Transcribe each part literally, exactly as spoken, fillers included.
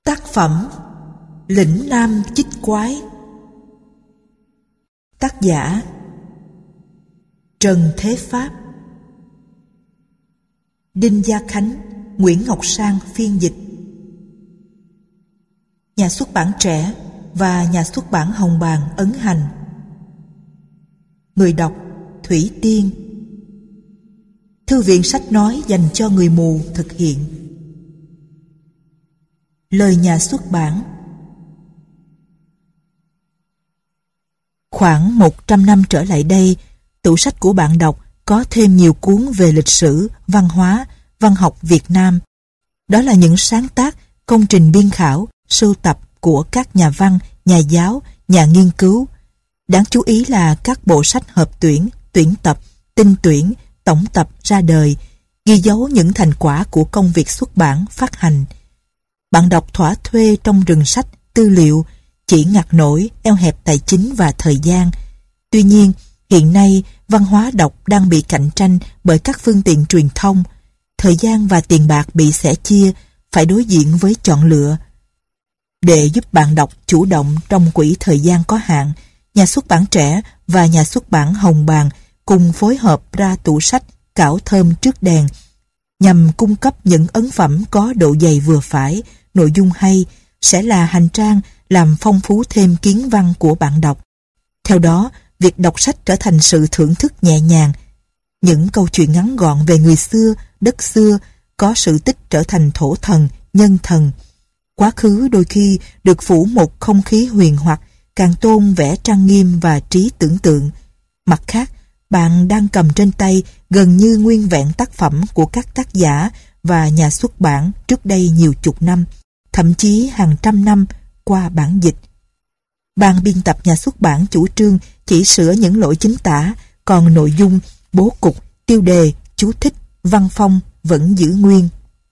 Tác phẩm Lĩnh Nam Chích Quái. Tác giả Trần Thế Pháp. Đinh Gia Khánh, Nguyễn Ngọc Sang phiên dịch. Nhà xuất bản Trẻ và nhà xuất bản Hồng Bàng ấn hành. Người đọc Thủy Tiên. Thư viện sách nói dành cho người mù thực hiện. Lời nhà xuất bản. Khoảng một trăm năm trở lại đây, tủ sách của bạn đọc có thêm nhiều cuốn về lịch sử, văn hóa, văn học Việt Nam. Đó là những sáng tác, công trình biên khảo, sưu tập của các nhà văn, nhà giáo, nhà nghiên cứu. Đáng chú ý là các bộ sách hợp tuyển, tuyển tập, tinh tuyển, tổng tập ra đời, ghi dấu những thành quả của công việc xuất bản, phát hành. Bạn đọc thỏa thuê trong rừng sách, tư liệu, chỉ ngặt nổi, eo hẹp tài chính và thời gian. Tuy nhiên, hiện nay văn hóa đọc đang bị cạnh tranh bởi các phương tiện truyền thông. Thời gian và tiền bạc bị sẻ chia, phải đối diện với chọn lựa. Để giúp bạn đọc chủ động trong quỹ thời gian có hạn, nhà xuất bản Trẻ và nhà xuất bản Hồng Bàng cùng phối hợp ra tủ sách Cảo Thơm Trước Đèn, nhằm cung cấp những ấn phẩm có độ dày vừa phải, nội dung hay, sẽ là hành trang làm phong phú thêm kiến văn của bạn đọc. Theo đó, việc đọc sách trở thành sự thưởng thức nhẹ nhàng. Những câu chuyện ngắn gọn về người xưa, đất xưa, có sự tích trở thành thổ thần, nhân thần. Quá khứ đôi khi được phủ một không khí huyền hoặc, càng tôn vẻ trang nghiêm và trí tưởng tượng. Mặt khác, bạn đang cầm trên tay gần như nguyên vẹn tác phẩm của các tác giả và nhà xuất bản trước đây nhiều chục năm, thậm chí hàng trăm năm qua bản dịch. Ban biên tập nhà xuất bản chủ trương chỉ sửa những lỗi chính tả, còn nội dung, bố cục, tiêu đề, chú thích, văn phong vẫn giữ nguyên.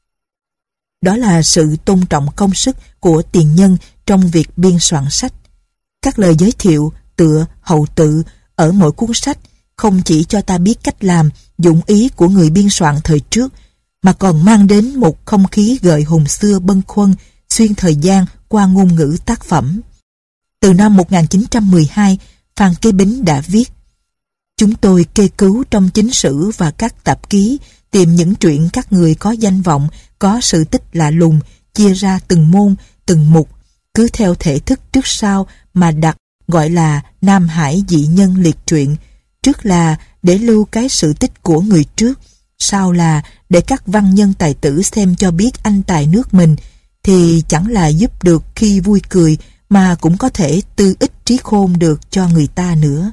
Đó là sự tôn trọng công sức của tiền nhân trong việc biên soạn sách. Các lời giới thiệu, tựa, hậu tự ở mỗi cuốn sách không chỉ cho ta biết cách làm, dụng ý của người biên soạn thời trước, mà còn mang đến một không khí gợi hồn xưa bâng khuâng, xuyên thời gian qua ngôn ngữ tác phẩm. Từ năm một nghìn chín trăm mười hai, Phan Kế Bính đã viết: "Chúng tôi kê cứu trong chính sử và các tạp ký, tìm những truyện các người có danh vọng, có sự tích lạ lùng, chia ra từng môn, từng mục, cứ theo thể thức trước sau mà đặt, gọi là Nam Hải dị nhân liệt truyện. Trước là để lưu cái sự tích của người trước, sau là để các văn nhân tài tử xem cho biết anh tài nước mình, thì chẳng là giúp được khi vui cười, mà cũng có thể tư ích trí khôn được cho người ta nữa."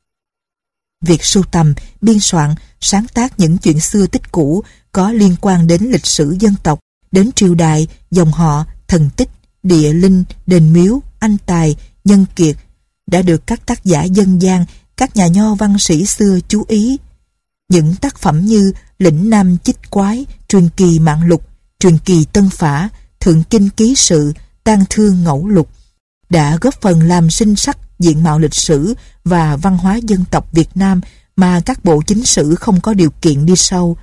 Việc sưu tầm, biên soạn, sáng tác những chuyện xưa tích cũ có liên quan đến lịch sử dân tộc, đến triều đại, dòng họ, thần tích, địa linh, đền miếu, anh tài, nhân kiệt, đã được các tác giả dân gian, các nhà nho văn sĩ xưa chú ý. Những tác phẩm như Lĩnh Nam Chích Quái, Truyền kỳ Mạng Lục, Truyền kỳ Tân Phả, Thượng Kinh Ký Sự, Tang Thương Ngẫu Lục đã góp phần làm sinh sắc diện mạo lịch sử và văn hóa dân tộc Việt Nam mà các bộ chính sử không có điều kiện đi sâu.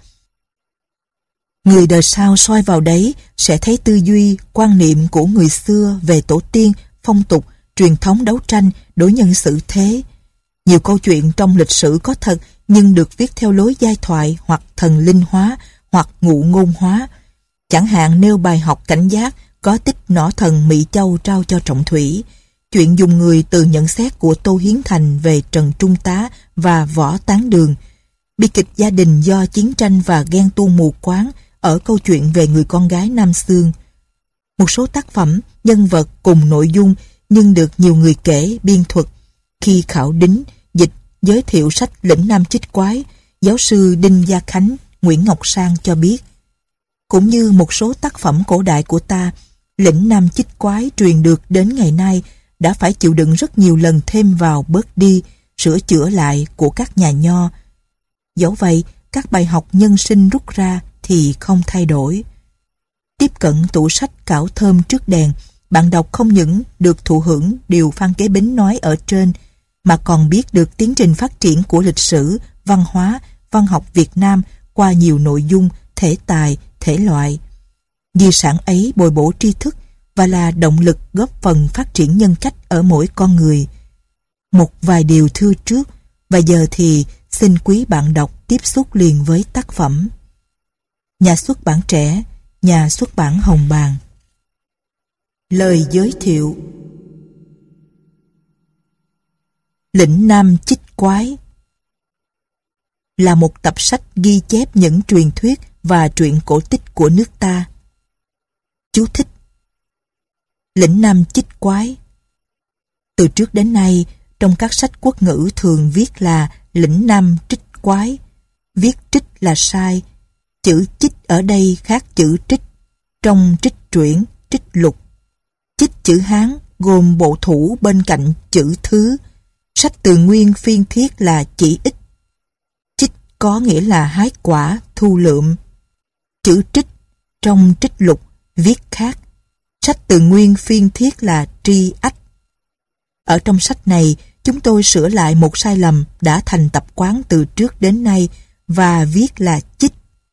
Người đời sau soi vào đấy sẽ thấy tư duy, quan niệm của người xưa về tổ tiên, phong tục, truyền thống đấu tranh, đối nhân xử thế. Nhiều câu chuyện trong lịch sử có thật nhưng được viết theo lối giai thoại hoặc thần linh hóa hoặc ngụ ngôn hóa. Chẳng hạn nêu bài học cảnh giác có tích nỏ thần Mỹ Châu trao cho Trọng Thủy, chuyện dùng người từ nhận xét của Tô Hiến Thành về Trần Trung Tá và Võ Tán Đường, bi kịch gia đình do chiến tranh và ghen tuông mù quáng ở câu chuyện về người con gái Nam Xương. Một số tác phẩm, nhân vật cùng nội dung nhưng được nhiều người kể, biên thuật. Khi khảo đính, dịch, giới thiệu sách Lĩnh Nam Chích Quái, giáo sư Đinh Gia Khánh, Nguyễn Ngọc Sang cho biết: "Cũng như một số tác phẩm cổ đại của ta, Lĩnh Nam Chích Quái truyền được đến ngày nay đã phải chịu đựng rất nhiều lần thêm vào, bớt đi, sửa chữa lại của các nhà nho. Dẫu vậy, các bài học nhân sinh rút ra thì không thay đổi." Tiếp cận tủ sách Cảo Thơm Trước Đèn, bạn đọc không những được thụ hưởng điều Phan Kế Bính nói ở trên, mà còn biết được tiến trình phát triển của lịch sử, văn hóa, văn học Việt Nam qua nhiều nội dung, thể tài, thể loại. Di sản ấy bồi bổ tri thức, và là động lực góp phần phát triển nhân cách ở mỗi con người. Một vài điều thưa trước, và giờ thì xin quý bạn đọc tiếp xúc liền với tác phẩm. Nhà xuất bản trẻ, nhà xuất bản Hồng Bàng. Lời giới thiệu. Lĩnh Nam Chích Quái là một tập sách ghi chép những truyền thuyết và truyện cổ tích của nước ta. Chú thích: Lĩnh Nam Chích Quái. Từ trước đến nay, trong các sách quốc ngữ thường viết là Lĩnh Nam Trích Quái. Viết trích là sai. Chữ chích ở đây khác chữ trích. Trong trích truyện, trích lục. Chích chữ Hán gồm bộ thủ bên cạnh chữ thứ. Sách từ nguyên phiên thiết là chỉ ích. Chích có nghĩa là hái quả, thu lượm. Chữ trích trong trích lục viết khác. Sách từ nguyên phiên thiết là tri ách. Ở trong sách này, chúng tôi sửa lại một sai lầm đã thành tập quán từ trước đến nay và viết là chích.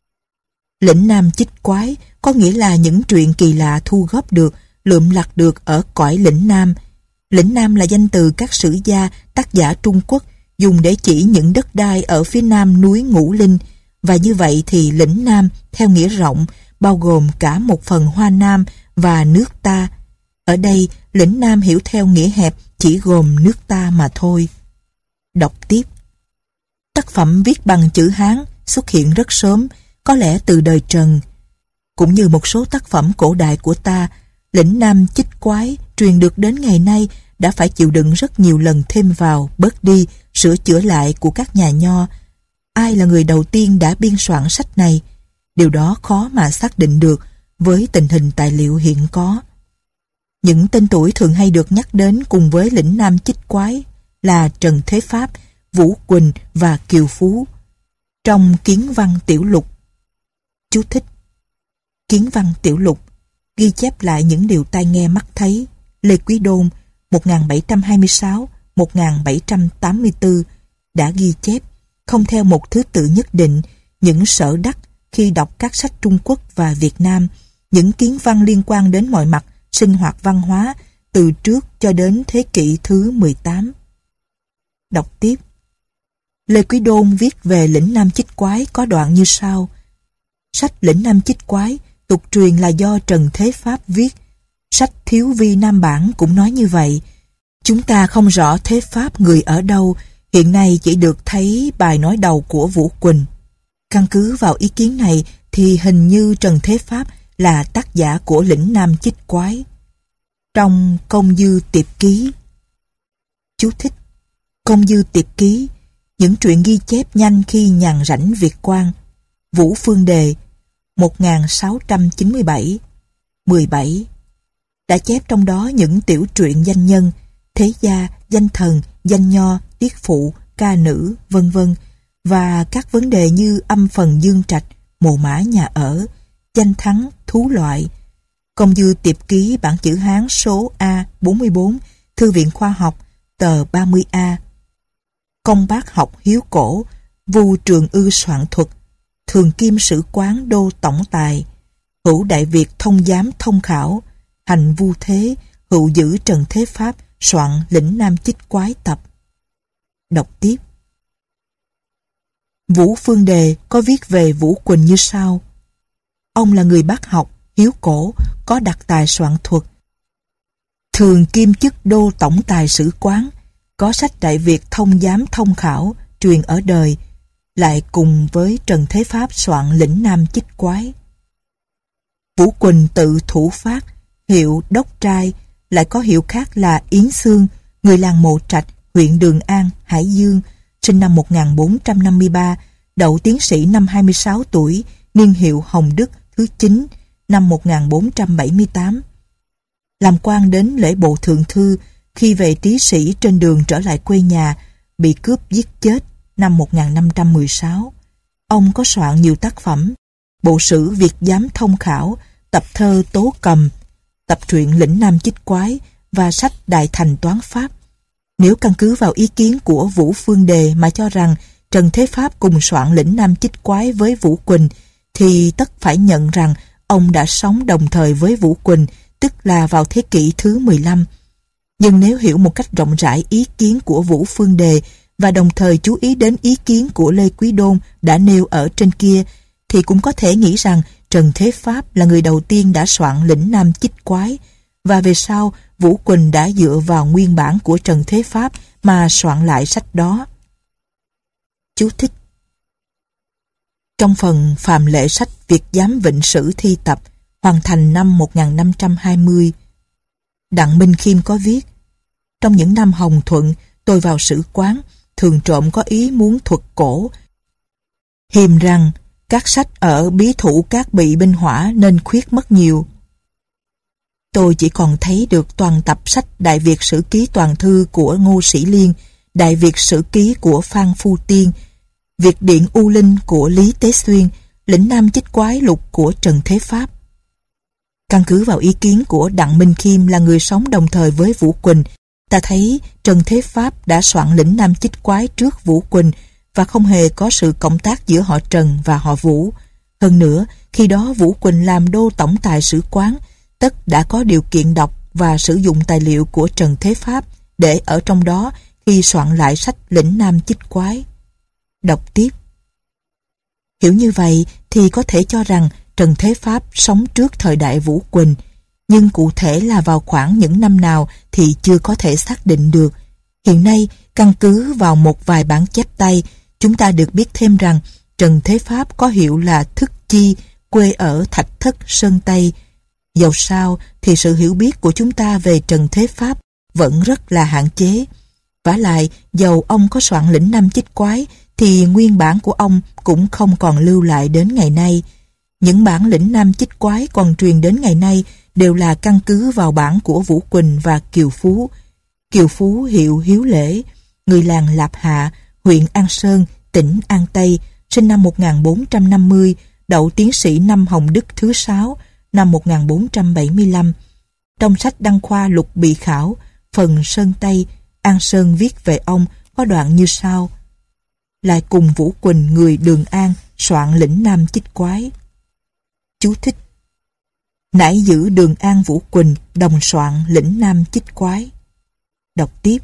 Lĩnh Nam Chích Quái có nghĩa là những truyện kỳ lạ thu góp được, lượm lặt được ở cõi lĩnh Nam. Lĩnh Nam là danh từ các sử gia, tác giả Trung Quốc dùng để chỉ những đất đai ở phía nam núi Ngũ Linh, và như vậy thì lĩnh Nam theo nghĩa rộng bao gồm cả một phần Hoa Nam và nước ta. Ở đây, lĩnh Nam hiểu theo nghĩa hẹp chỉ gồm nước ta mà thôi. Đọc tiếp. Tác phẩm viết bằng chữ Hán xuất hiện rất sớm, có lẽ từ đời Trần. Cũng như một số tác phẩm cổ đại của ta, Lĩnh Nam Chích Quái truyền được đến ngày nay đã phải chịu đựng rất nhiều lần thêm vào, bớt đi, sửa chữa lại của các nhà nho. Ai là người đầu tiên đã biên soạn sách này? Điều đó khó mà xác định được với tình hình tài liệu hiện có. Những tên tuổi thường hay được nhắc đến cùng với Lĩnh Nam Chích Quái là Trần Thế Pháp, Vũ Quỳnh và Kiều Phú. Trong Kiến Văn Tiểu Lục. Chú thích: Kiến Văn Tiểu Lục ghi chép lại những điều tai nghe mắt thấy. Lê Quý Đôn một nghìn bảy trăm hai mươi sáu đến một nghìn bảy trăm tám mươi tư đã ghi chép, không theo một thứ tự nhất định, những sở đắc khi đọc các sách Trung Quốc và Việt Nam, những kiến văn liên quan đến mọi mặt sinh hoạt văn hóa từ trước cho đến thế kỷ thứ mười tám. Đọc tiếp. Lê Quý Đôn viết về Lĩnh Nam Chích Quái có đoạn như sau. Sách Lĩnh Nam Chích Quái tục truyền là do Trần Thế Pháp viết. Sách Thiếu Vi Nam Bản cũng nói như vậy. Chúng ta không rõ Thế Pháp người ở đâu, hiện nay chỉ được thấy bài nói đầu của Vũ Quỳnh. Căn cứ vào ý kiến này thì hình như Trần Thế Pháp là tác giả của Lĩnh Nam Chích Quái. Trong Công Dư Tiệp Ký. Chú thích: Công Dư Tiệp Ký, những truyện ghi chép nhanh khi nhàn rảnh việc quan. Vũ Phương Đề một nghìn sáu trăm chín mươi bảy, mười bảy đã chép trong đó những tiểu truyện danh nhân, thế gia, danh thần, danh nho, tiết phụ, ca nữ, vân vân, và các vấn đề như âm phần dương trạch, mồ mã nhà ở, danh thắng, thú loại. Công Dư Tiệp Ký bản chữ Hán số A bốn mươi bốn, Thư viện Khoa học, tờ ba mươi A. Công Bác Học Hiếu Cổ, Vu Trường Ư soạn thuật, Thường Kim Sử Quán Đô Tổng Tài, Hữu Đại Việt Thông Giám Thông Khảo, Hành Vu Thế, Hữu Dữ Trần Thế Pháp soạn Lĩnh Nam Chích Quái tập. Đọc tiếp. Vũ Phương Đề có viết về Vũ Quỳnh như sau. Ông là người bác học, hiếu cổ, có đặc tài soạn thuật. Thường kiêm chức Đô Tổng Tài Sử Quán, có sách Đại Việt Thông Giám Thông Khảo truyền ở đời, lại cùng với Trần Thế Pháp soạn Lĩnh Nam Chích Quái. Vũ Quỳnh tự thủ phát, hiệu Đốc Trai, lại có hiệu khác là Yến Xương, người làng Mộ Trạch, huyện Đường An, Hải Dương, sinh năm một nghìn bốn trăm năm mươi ba, đậu tiến sĩ năm hai mươi sáu tuổi, niên hiệu Hồng Đức thứ chín, năm một nghìn bốn trăm bảy mươi tám. Làm quan đến lễ bộ thượng thư, khi về trí sĩ trên đường trở lại quê nhà, bị cướp giết chết năm một nghìn năm trăm mười sáu. Ông có soạn nhiều tác phẩm, bộ sử Việt Giám Thông Khảo, tập thơ Tố Cầm, tập truyện Lĩnh Nam Chích Quái và sách Đại Thành Toán Pháp. Nếu căn cứ vào ý kiến của Vũ Phương Đề mà cho rằng Trần Thế Pháp cùng soạn Lĩnh Nam Chích Quái với Vũ Quỳnh, thì tất phải nhận rằng ông đã sống đồng thời với Vũ Quỳnh tức là vào thế kỷ thứ mười lăm. Nhưng nếu hiểu một cách rộng rãi ý kiến của Vũ Phương Đề và đồng thời chú ý đến ý kiến của Lê Quý Đôn đã nêu ở trên kia, thì cũng có thể nghĩ rằng Trần Thế Pháp là người đầu tiên đã soạn Lĩnh Nam Chích Quái, và về sau Vũ Quỳnh đã dựa vào nguyên bản của Trần Thế Pháp mà soạn lại sách đó. Chú thích: trong phần phàm lệ sách Việt Giám Vịnh Sử thi tập hoàn thành năm một nghìn năm trăm hai mươi, Đặng Minh Khiêm có viết: trong những năm Hồng Thuận, tôi vào sử quán, thường trộm có ý muốn thuật cổ. Hiềm rằng các sách ở bí thủ các bị binh hỏa nên khuyết mất nhiều. Tôi chỉ còn thấy được toàn tập sách Đại Việt Sử Ký Toàn Thư của Ngô Sĩ Liên, Đại Việt Sử Ký của Phan Phu Tiên, Việt Điện U Linh của Lý Tế Xuyên, Lĩnh Nam Chích Quái Lục của Trần Thế Pháp. Căn cứ vào ý kiến của Đặng Minh Khiêm là người sống đồng thời với Vũ Quỳnh, ta thấy Trần Thế Pháp đã soạn Lĩnh Nam Chích Quái trước Vũ Quỳnh và không hề có sự cộng tác giữa họ Trần và họ Vũ. Hơn nữa, khi đó Vũ Quỳnh làm đô tổng tài sử quán, tất đã có điều kiện đọc và sử dụng tài liệu của Trần Thế Pháp để ở trong đó khi soạn lại sách Lĩnh Nam Chích Quái. Đọc tiếp. Hiểu như vậy thì có thể cho rằng Trần Thế Pháp sống trước thời đại Vũ Quỳnh, nhưng cụ thể là vào khoảng những năm nào thì chưa có thể xác định được. Hiện nay, căn cứ vào một vài bản chép tay, chúng ta được biết thêm rằng Trần Thế Pháp có hiệu là Thức Chi, quê ở Thạch Thất, Sơn Tây. Dầu sao thì sự hiểu biết của chúng ta về Trần Thế Pháp vẫn rất là hạn chế. Vả lại, dầu ông có soạn Lĩnh Nam Chích Quái thì nguyên bản của ông cũng không còn lưu lại đến ngày nay. Những bản Lĩnh Nam Chích Quái còn truyền đến ngày nay đều là căn cứ vào bản của Vũ Quỳnh và Kiều Phú. Kiều Phú hiệu Hiếu Lễ, người làng Lạp Hạ, huyện An Sơn, tỉnh An Tây, sinh năm một nghìn bốn trăm năm mươi, đậu tiến sĩ năm Hồng Đức thứ sáu, năm một nghìn bốn trăm bảy mươi lăm. Trong sách đăng khoa Lục Bị Khảo, phần Sơn Tây, An Sơn viết về ông có đoạn như sau: lại cùng Vũ Quỳnh người Đường An soạn Lĩnh Nam Chích Quái. Chú thích: nãy giữ Đường An Vũ Quỳnh đồng soạn Lĩnh Nam Chích Quái. Đọc tiếp.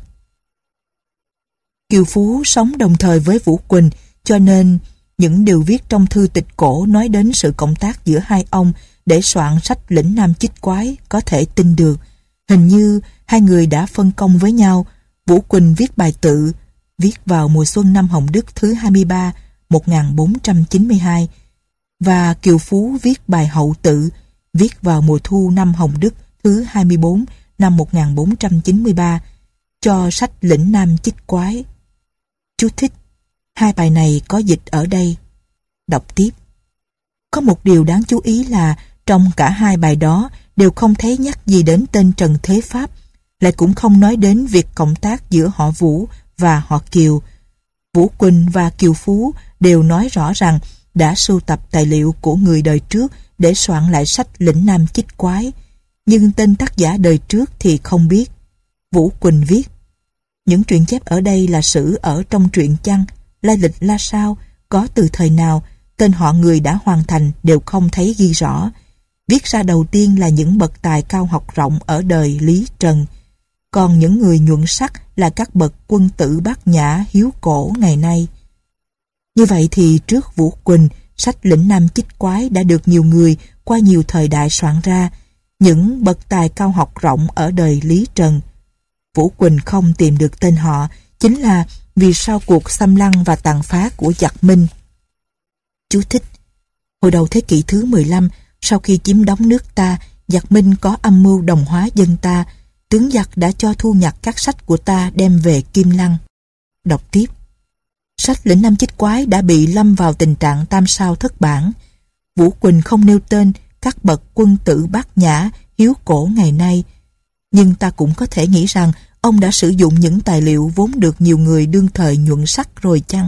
Kiều Phú sống đồng thời với Vũ Quỳnh, cho nên những điều viết trong thư tịch cổ nói đến sự cộng tác giữa hai ông để soạn sách Lĩnh Nam Chích Quái có thể tin được. Hình như hai người đã phân công với nhau. Vũ Quỳnh viết bài tự, viết vào mùa xuân năm Hồng Đức thứ hai mươi ba, một nghìn bốn trăm chín mươi hai, và Kiều Phú viết bài hậu tự, viết vào mùa thu năm Hồng Đức thứ hai mươi bốn, năm một nghìn bốn trăm chín mươi ba, cho sách Lĩnh Nam Chích Quái. Chú thích: hai bài này có dịch ở đây. Đọc tiếp. Có một điều đáng chú ý là trong cả hai bài đó đều không thấy nhắc gì đến tên Trần Thế Pháp, lại cũng không nói đến việc cộng tác giữa họ Vũ và họ Kiều. Vũ Quỳnh và Kiều Phú đều nói rõ rằng đã sưu tập tài liệu của người đời trước để soạn lại sách Lĩnh Nam Chích Quái, nhưng tên tác giả đời trước thì không biết. Vũ Quỳnh viết: những truyện chép ở đây là sử ở trong truyện chăng, lai lịch ra sao, có từ thời nào, tên họ người đã hoàn thành đều không thấy ghi rõ. Viết ra đầu tiên là những bậc tài cao học rộng ở đời Lý Trần, còn những người nhuận sắc là các bậc quân tử bát nhã hiếu cổ ngày nay. Như vậy thì trước Vũ Quỳnh, sách Lĩnh Nam Chích Quái đã được nhiều người qua nhiều thời đại soạn ra, những bậc tài cao học rộng ở đời Lý Trần. Vũ Quỳnh không tìm được tên họ chính là vì sau cuộc xâm lăng và tàn phá của giặc Minh. Chú thích: hồi đầu thế kỷ thứ mười lăm, sau khi chiếm đóng nước ta, giặc Minh có âm mưu đồng hóa dân ta, tướng giặc đã cho thu nhặt các sách của ta đem về Kim Lăng. Đọc tiếp. Sách Lĩnh Nam Chích Quái đã bị lâm vào tình trạng tam sao thất bản. Vũ Quỳnh không nêu tên các bậc quân tử bát nhã hiếu cổ ngày nay, nhưng ta cũng có thể nghĩ rằng ông đã sử dụng những tài liệu vốn được nhiều người đương thời nhuận sắc rồi chăng?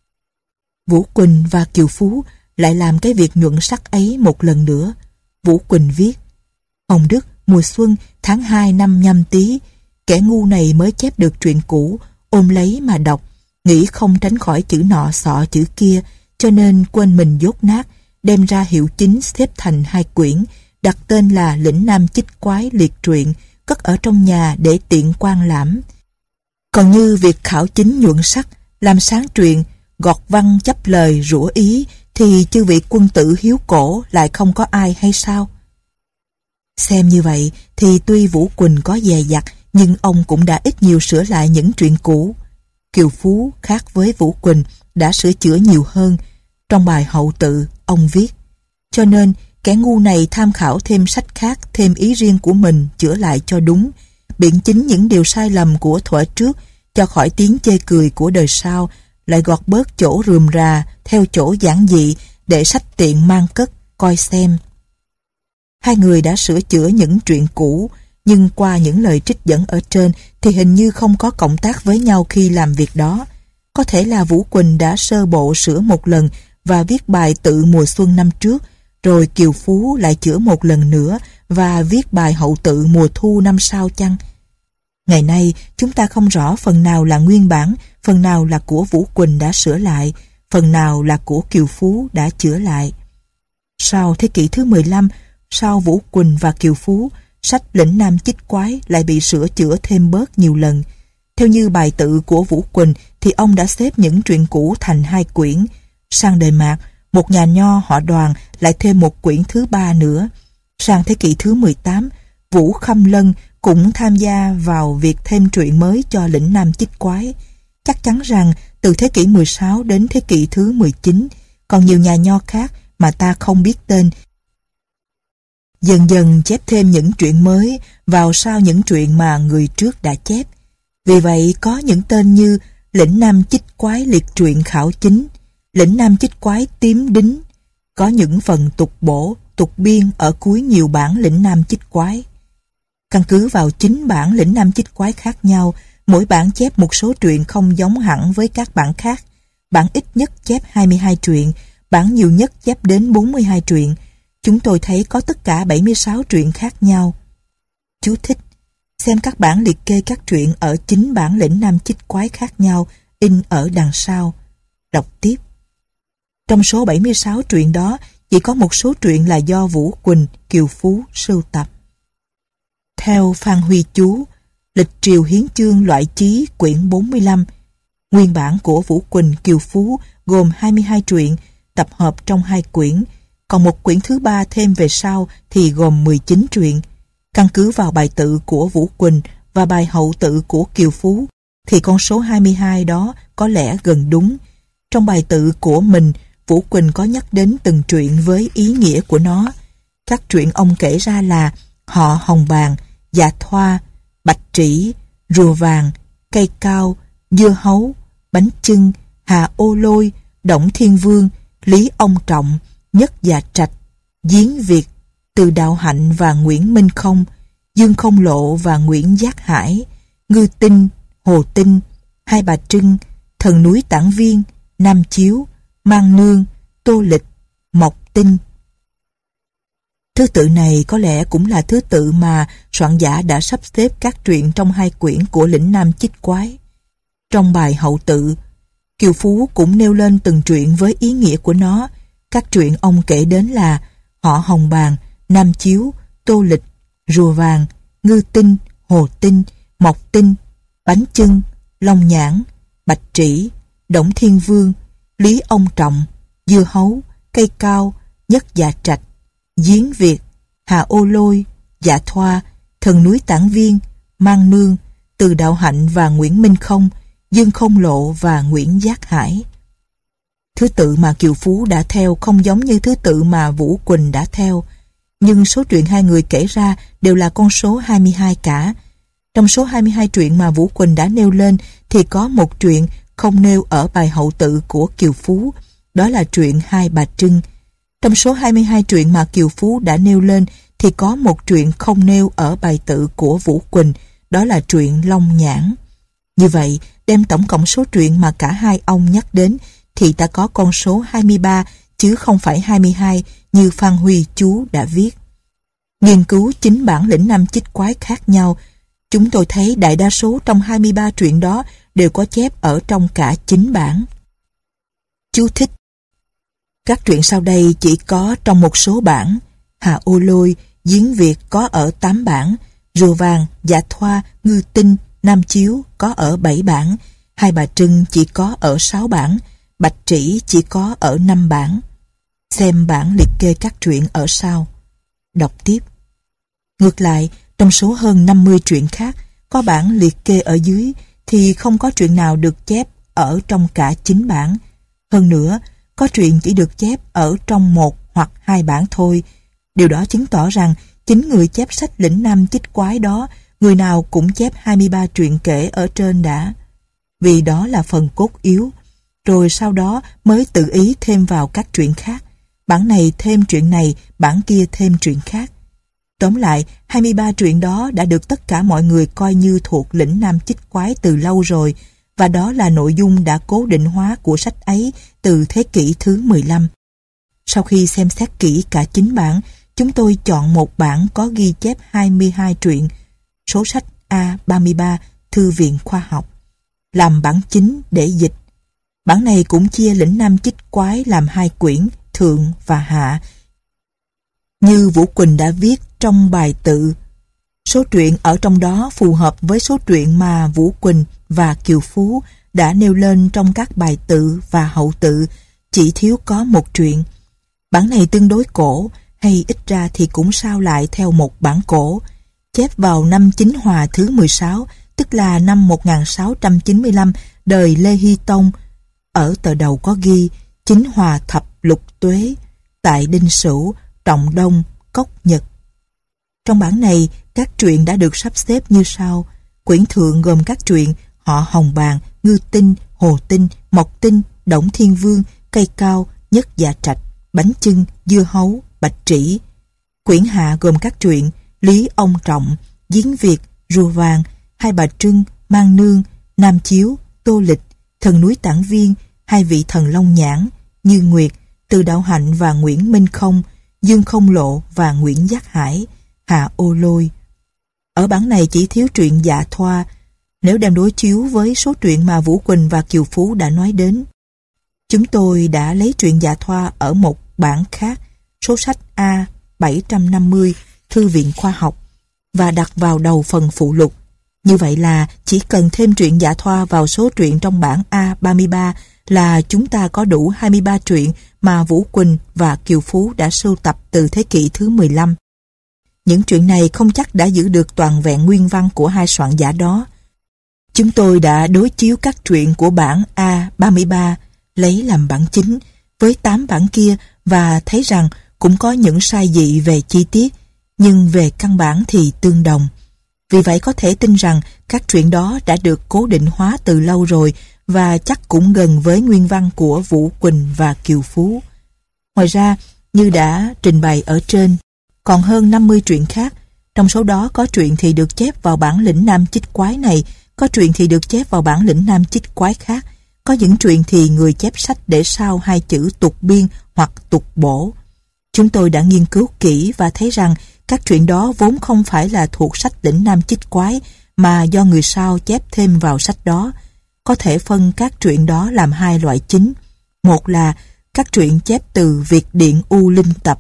Vũ Quỳnh và Kiều Phú lại làm cái việc nhuận sắc ấy một lần nữa. Vũ Quỳnh viết: Hồng Đức, mùa xuân, tháng hai năm Nhâm Tý, kẻ ngu này mới chép được truyện cũ, ôm lấy mà đọc, nghĩ không tránh khỏi chữ nọ xọ chữ kia, cho nên quên mình dốt nát, đem ra hiệu chính xếp thành hai quyển, đặt tên là Lĩnh Nam Chích Quái Liệt Truyện, cất ở trong nhà để tiện quan lãm. Còn như việc khảo chính nhuận sắc, làm sáng truyện, gọt văn chấp lời rủa ý, thì chư vị quân tử hiếu cổ lại không có ai hay sao? Xem như vậy thì tuy Vũ Quỳnh có dè dặt, nhưng ông cũng đã ít nhiều sửa lại những truyện cũ. Kiều Phú khác với Vũ Quỳnh đã sửa chữa nhiều hơn. Trong bài Hậu Tự, ông viết: cho nên kẻ ngu này tham khảo thêm sách khác, thêm ý riêng của mình chữa lại cho đúng, biện chính những điều sai lầm của thuở trước, cho khỏi tiếng chê cười của đời sau, lại gọt bớt chỗ rườm rà theo chỗ giản dị để sách tiện mang cất coi xem. Hai người đã sửa chữa những truyện cũ, nhưng qua những lời trích dẫn ở trên thì hình như không có cộng tác với nhau khi làm việc đó. Có thể là Vũ Quỳnh đã sơ bộ sửa một lần và viết bài Tự mùa xuân năm trước, rồi Kiều Phú lại chữa một lần nữa và viết bài Hậu Tự mùa thu năm sau chăng? Ngày nay chúng ta không rõ phần nào là nguyên bản, phần nào là của Vũ Quỳnh đã sửa lại, phần nào là của Kiều Phú đã chữa lại. Sau thế kỷ thứ mười lăm, sau Vũ Quỳnh và Kiều Phú, sách Lĩnh Nam Chích Quái lại bị sửa chữa thêm bớt nhiều lần. Theo như bài Tự của Vũ Quỳnh thì ông đã xếp những truyện cũ thành hai quyển. Sang đời Mạt, một nhà nho họ Đoàn lại thêm một quyển thứ ba nữa. Sang thế kỷ thứ mười tám, Vũ Khâm Lân cũng tham gia vào việc thêm truyện mới cho Lĩnh Nam Chích Quái. Chắc chắn rằng từ thế kỷ mười sáu đến thế kỷ thứ mười chín, còn nhiều nhà nho khác mà ta không biết tên dần dần chép thêm những truyện mới vào sau những truyện mà người trước đã chép. Vì vậy có những tên như Lĩnh Nam Chích Quái Liệt Truyện Khảo Chính, Lĩnh Nam Chích Quái Tím Đính, có những phần tục bổ, tục biên ở cuối nhiều bản Lĩnh Nam Chích Quái. Căn cứ vào chính bản Lĩnh Nam Chích Quái khác nhau, mỗi bản chép một số truyện không giống hẳn với các bản khác. Bản ít nhất chép hai mươi hai truyện, bản nhiều nhất chép đến bốn mươi hai truyện. Chúng tôi thấy có tất cả bảy mươi sáu truyện khác nhau. Chú thích: xem các bản liệt kê các truyện ở chính bản Lĩnh Nam Chích Quái khác nhau in ở đằng sau. Đọc tiếp. Trong số bảy mươi sáu truyện đó, chỉ có một số truyện là do Vũ Quỳnh, Kiều Phú sưu tập. Theo Phan Huy Chú, Lịch Triều Hiến Chương loại chí quyển bốn mươi lăm, nguyên bản của Vũ Quỳnh, Kiều Phú gồm hai mươi hai truyện, tập hợp trong hai quyển, còn một quyển thứ ba thêm về sau thì gồm mười chín truyện. Căn cứ vào bài Tự của Vũ Quỳnh và bài Hậu Tự của Kiều Phú thì con số hai mươi hai đó có lẽ gần đúng. Trong bài Tự của mình, Vũ Quỳnh có nhắc đến từng truyện với ý nghĩa của nó. Các truyện ông kể ra là Họ Hồng Bàng, Dạ Thoa, Bạch Trĩ, Rùa Vàng, Cây Cao, Dưa Hấu, Bánh Chưng, Hà Ô Lôi, Đổng Thiên Vương, Lý Ông Trọng, Nhất Dạ Trạch, Giếng Việt, Từ Đạo Hạnh và Nguyễn Minh Không, Dương Không Lộ và Nguyễn Giác Hải, Ngư Tinh, Hồ Tinh, Hai Bà Trưng, Thần Núi Tản Viên, Nam Chiếu, Mang Nương, Tô Lịch, Mộc Tinh. Thứ tự này có lẽ cũng là thứ tự mà soạn giả đã sắp xếp các truyện trong hai quyển của Lĩnh Nam Chích Quái. Trong bài Hậu Tự, Kiều Phú cũng nêu lên từng truyện với ý nghĩa của nó. Các truyện ông kể đến là Họ Hồng Bàng, Nam Chiếu, Tô Lịch, Rùa Vàng, Ngư Tinh, Hồ Tinh, Mộc Tinh, Bánh Chưng, Long Nhãn, Bạch Trĩ, Đổng Thiên Vương, Lý Ông Trọng, Dưa Hấu, Cây Cao, Nhất Dạ Trạch, Giếng Việt, Hà Ô Lôi, Dạ Thoa, Thần Núi Tản Viên, Mang Nương, Từ Đạo Hạnh và Nguyễn Minh Không, Dương Không Lộ và Nguyễn Giác Hải. Thứ tự mà Kiều Phú đã theo không giống như thứ tự mà Vũ Quỳnh đã theo, nhưng số truyện hai người kể ra đều là con số hai mươi hai cả. Trong số hai mươi hai truyện mà Vũ Quỳnh đã nêu lên thì có một truyện không nêu ở bài Hậu Tự của Kiều Phú, đó là truyện Hai Bà Trưng. Trong số hai mươi hai truyện mà Kiều Phú đã nêu lên thì có một truyện không nêu ở bài Tự của Vũ Quỳnh, đó là truyện Long Nhãn. Như vậy, đem tổng cộng số truyện mà cả hai ông nhắc đến thì ta có con số hai mươi ba chứ không phải hai mươi hai như Phan Huy Chú đã viết. Nghiên cứu chính bản Lĩnh Nam Chích Quái khác nhau, chúng tôi thấy đại đa số trong hai mươi ba truyện đó đều có chép ở trong cả chính bản. Chú thích: các truyện sau đây chỉ có trong một số bản: Hà Ô Lôi, Giếng Việt có ở tám bản, Rùa Vàng, Dạ Thoa, Ngư Tinh, Nam Chiếu có ở bảy bản, Hai Bà Trưng chỉ có ở sáu bản, Bạch Trĩ chỉ có ở năm bản. Xem bản liệt kê các truyện ở sau. Đọc tiếp. Ngược lại, trong số hơn năm mươi truyện khác có bản liệt kê ở dưới thì không có truyện nào được chép ở trong cả chín bản. Hơn nữa, có truyện chỉ được chép ở trong một hoặc hai bản thôi. Điều đó chứng tỏ rằng chính người chép sách Lĩnh Nam Chích Quái đó, người nào cũng chép hai mươi ba truyện kể ở trên đã. Vì đó là phần cốt yếu, rồi sau đó mới tự ý thêm vào các truyện khác. Bản này thêm truyện này, bản kia thêm truyện khác. Tóm lại, hai mươi ba truyện đó đã được tất cả mọi người coi như thuộc Lĩnh Nam Chích Quái từ lâu rồi, và đó là nội dung đã cố định hóa của sách ấy từ thế kỷ thứ mười lăm. Sau khi xem xét kỹ cả chín bản, chúng tôi chọn một bản có ghi chép hai mươi hai truyện, số sách A ba mươi ba, Thư viện Khoa học, làm bản chính để dịch. Bản này cũng chia Lĩnh Nam Chích Quái làm hai quyển, Thượng và Hạ, như Vũ Quỳnh đã viết trong bài tự. Số truyện ở trong đó phù hợp với số truyện mà Vũ Quỳnh và Kiều Phú đã nêu lên trong các bài tự và hậu tự, chỉ thiếu có một truyện. Bản này tương đối cổ, hay ít ra thì cũng sao lại theo một bản cổ, chép vào năm Chính Hòa thứ mười sáu, tức là năm một nghìn sáu trăm chín mươi lăm, đời Lê Hy Tông. Ở tờ đầu có ghi Chính Hòa thập lục tuế, tại Đinh Sửu, Trọng Đông, Cốc Nhật. Trong bản này, các truyện đã được sắp xếp như sau. Quyển Thượng gồm các truyện Họ Hồng Bàng, Ngư Tinh, Hồ Tinh, Mộc Tinh, Đổng Thiên Vương, Cây Cao, Nhất Dạ Trạch, Bánh Chưng, Dưa Hấu, Bạch Trĩ. Quyển Hạ gồm các truyện Lý Ông Trọng, Giếng Việt, Rùa Vàng, Hai Bà Trưng, Mang Nương, Nam Chiếu, Tô Lịch, Thần Núi Tản Viên, Hai Vị Thần Long Nhãn, Như Nguyệt, Từ Đạo Hạnh và Nguyễn Minh Không, Dương Không Lộ và Nguyễn Giác Hải, Hạ Ô Lôi. Ở bản này chỉ thiếu truyện Dạ Thoa, nếu đem đối chiếu với số truyện mà Vũ Quỳnh và Kiều Phú đã nói đến. Chúng tôi đã lấy truyện Dạ Thoa ở một bản khác, số sách A bảy trăm năm mươi, Thư viện Khoa học, và đặt vào đầu phần phụ lục. Như vậy là chỉ cần thêm truyện Dạ Thoa vào số truyện trong bản A ba mươi ba là chúng ta có đủ hai mươi ba truyện mà Vũ Quỳnh và Kiều Phú đã sưu tập từ thế kỷ thứ mười lăm. Những truyện này không chắc đã giữ được toàn vẹn nguyên văn của hai soạn giả đó. Chúng tôi đã đối chiếu các truyện của bản A ba mươi ba lấy làm bản chính với tám bản kia và thấy rằng cũng có những sai dị về chi tiết, nhưng về căn bản thì tương đồng. Vì vậy có thể tin rằng các truyện đó đã được cố định hóa từ lâu rồi và chắc cũng gần với nguyên văn của Vũ Quỳnh và Kiều Phú. Ngoài ra, như đã trình bày ở trên, còn hơn năm mươi truyện khác. Trong số đó có truyện thì được chép vào bản Lĩnh Nam Chích Quái này, có truyện thì được chép vào bản Lĩnh Nam Chích Quái khác, có những truyện thì người chép sách để sau hai chữ tục biên hoặc tục bổ. Chúng tôi đã nghiên cứu kỹ và thấy rằng các truyện đó vốn không phải là thuộc sách Lĩnh Nam Chích Quái mà do người sau chép thêm vào sách đó. Có thể phân các truyện đó làm hai loại chính. Một là các truyện chép từ Việt Điện U Linh Tập.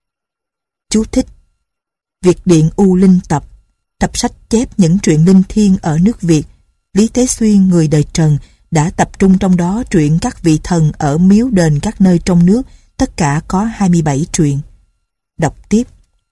Chú thích: Việt Điện U Linh Tập, tập sách chép những truyện linh thiêng ở nước Việt. Lý Tế Xuyên, người đời Trần, đã tập trung trong đó truyện các vị thần ở miếu đền các nơi trong nước, tất cả có hai mươi bảy truyện. Đọc tiếp.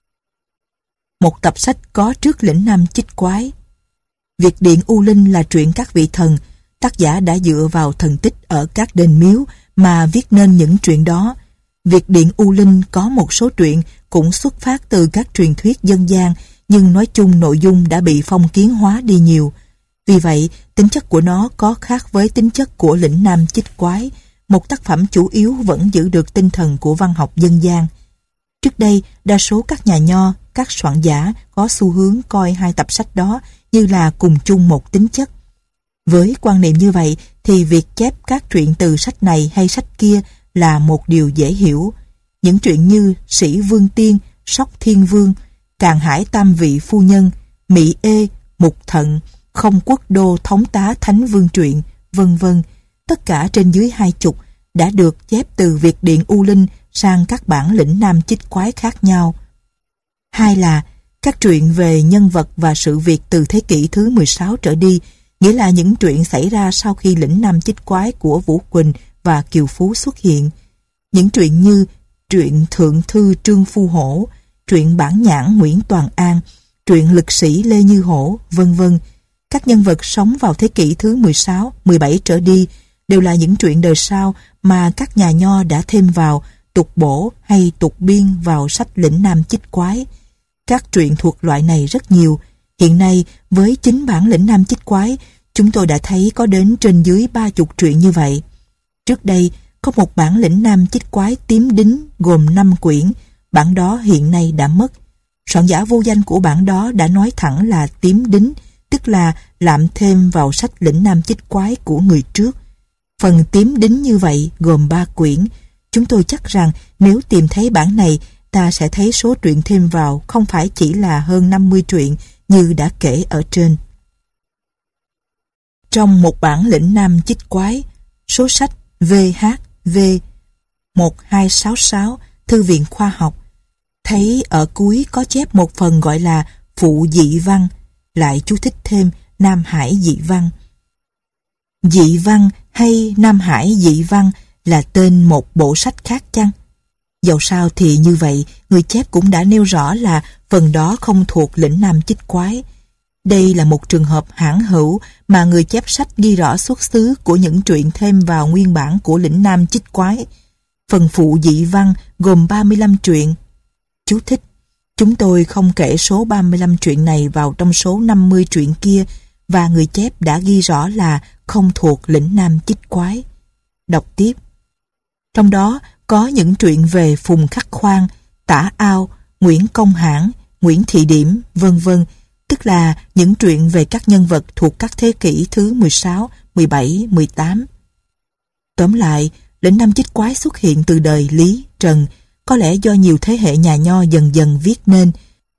Một tập sách có trước Lĩnh Nam Chích Quái. Việt Điện U Linh là truyện các vị thần, tác giả đã dựa vào thần tích ở các đền miếu mà viết nên những truyện đó. Việt Điện U Linh có một số truyện cũng xuất phát từ các truyền thuyết dân gian, nhưng nói chung nội dung đã bị phong kiến hóa đi nhiều. Vì vậy, tính chất của nó có khác với tính chất của Lĩnh Nam Chích Quái. Một tác phẩm chủ yếu vẫn giữ được tinh thần của văn học dân gian. Trước đây, đa số các nhà nho, các soạn giả có xu hướng coi hai tập sách đó như là cùng chung một tính chất. Với quan niệm như vậy, thì việc chép các truyện từ sách này hay sách kia là một điều dễ hiểu. Những truyện như Sĩ Vương Tiên, Sóc Thiên Vương, Càn Hải Tam Vị Phu Nhân, Mỹ Ê, Mục Thận, Không Quốc Đô Thống Tá Thánh Vương Truyện, vân vân, tất cả trên dưới hai chục, đã được chép từ Việt Điện U Linh sang các bản Lĩnh Nam Chích Quái khác nhau. Hai là các truyện về nhân vật và sự việc từ thế kỷ thứ mười sáu trở đi, nghĩa là những truyện xảy ra sau khi lĩnh nam chích quái của Vũ Quỳnh và Kiều Phú xuất hiện. Những truyện như truyện Thượng Thư Trương Phu Hổ, truyện Bản Nhãn Nguyễn Toàn An, truyện Lực Sĩ Lê Như Hổ, vân vân. Các nhân vật sống vào thế kỷ thứ mười sáu, mười bảy trở đi đều là những truyện đời sau mà các nhà nho đã thêm vào, tục bổ hay tục biên vào sách lĩnh nam chích quái. Các truyện thuộc loại này rất nhiều. Hiện nay, với chính bản lĩnh nam chích quái, chúng tôi đã thấy có đến trên dưới ba chục truyện như vậy. Trước đây, có một bản lĩnh nam chích quái tím đính gồm năm quyển, bản đó hiện nay đã mất. Soạn giả vô danh của bản đó đã nói thẳng là tím đính, tức là lạm thêm vào sách lĩnh nam chích quái của người trước. Phần tím đính như vậy gồm ba quyển. Chúng tôi chắc rằng nếu tìm thấy bản này, ta sẽ thấy số truyện thêm vào không phải chỉ là hơn năm mươi truyện như đã kể ở trên. Trong một bản lĩnh nam chích quái, số sách vê hát vê một hai sáu sáu Thư viện Khoa học, thấy ở cuối có chép một phần gọi là Phụ Dị Văn, lại chú thích thêm Nam Hải Dị Văn. Dị Văn hay Nam Hải Dị Văn là tên một bộ sách khác chăng? Dẫu sao thì như vậy, người chép cũng đã nêu rõ là phần đó không thuộc lĩnh nam chích quái. Đây là một trường hợp hãn hữu mà người chép sách ghi rõ xuất xứ của những truyện thêm vào nguyên bản của lĩnh nam chích quái. Phần Phụ Dị Văn gồm ba mươi lăm truyện. Chú thích: chúng tôi không kể số ba mươi lăm truyện này vào trong số năm mươi truyện kia, và người chép đã ghi rõ là không thuộc lĩnh nam chích quái. Đọc tiếp. Trong đó có những truyện về Phùng Khắc Khoan, Tả Ao, Nguyễn Công Hãn, Nguyễn Thị Điểm, vân vân, tức là những truyện về các nhân vật thuộc các thế kỷ thứ mười sáu, mười bảy, mười tám. Tóm lại, lĩnh nam chích quái xuất hiện từ đời Lý, Trần, có lẽ do nhiều thế hệ nhà nho dần dần viết nên.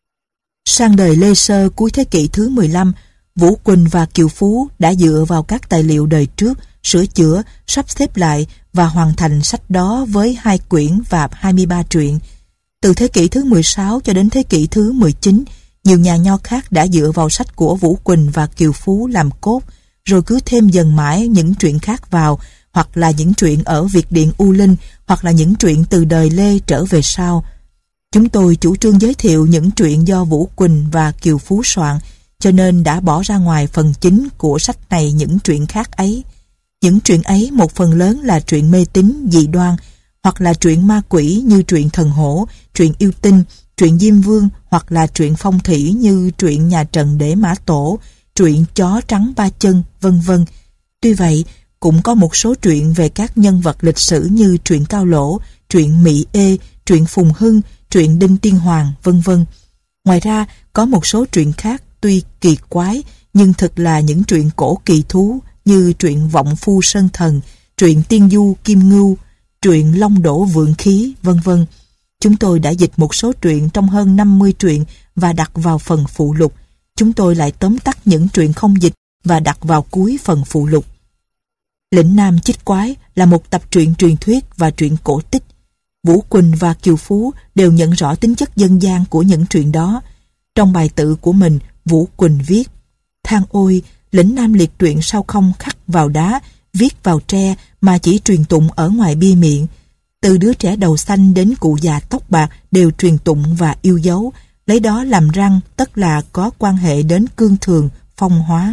Sang đời Lê Sơ cuối thế kỷ thứ mười lăm, Vũ Quỳnh và Kiều Phú đã dựa vào các tài liệu đời trước, sửa chữa, sắp xếp lại và hoàn thành sách đó với hai quyển và hai mươi ba truyện. Từ thế kỷ thứ mười sáu cho đến thế kỷ thứ mười chín, nhiều nhà nho khác đã dựa vào sách của Vũ Quỳnh và Kiều Phú làm cốt, rồi cứ thêm dần mãi những truyện khác vào, hoặc là những truyện ở Việt Điện U Linh, hoặc là những truyện từ đời Lê trở về sau. Chúng tôi chủ trương giới thiệu những truyện do Vũ Quỳnh và Kiều Phú soạn, cho nên đã bỏ ra ngoài phần chính của sách này những truyện khác ấy. Những truyện ấy một phần lớn là truyện mê tín, dị đoan, hoặc là truyện ma quỷ như truyện Thần Hổ, truyện yêu tinh, truyện Diêm Vương, hoặc là truyện phong thủy như truyện Nhà Trần Để Mã Tổ, truyện Chó Trắng Ba Chân, vân vân. Tuy vậy, cũng có một số truyện về các nhân vật lịch sử như truyện Cao Lỗ, truyện Mỹ Ê, truyện Phùng Hưng, truyện Đinh Tiên Hoàng, vân vân. Ngoài ra, có một số truyện khác tuy kỳ quái, nhưng thực là những truyện cổ kỳ thú như truyện Vọng Phu Sơn Thần, truyện Tiên Du Kim Ngưu, truyện Long Đổ Vượng Khí, vân vân. Chúng tôi đã dịch một số truyện trong hơn năm mươi truyện và đặt vào phần phụ lục. Chúng tôi lại tóm tắt những truyện không dịch và đặt vào cuối phần phụ lục. Lĩnh nam chích quái là một tập truyện truyền thuyết và truyện cổ tích. Vũ Quỳnh và Kiều Phú đều nhận rõ tính chất dân gian của những truyện đó. Trong bài tự của mình, Vũ Quỳnh viết: than ôi, lĩnh nam liệt truyện sao không khắc vào đá, viết vào tre mà chỉ truyền tụng ở ngoài bia miệng. Từ đứa trẻ đầu xanh đến cụ già tóc bạc đều truyền tụng và yêu dấu, lấy đó làm răng, tất là có quan hệ đến cương thường, phong hóa.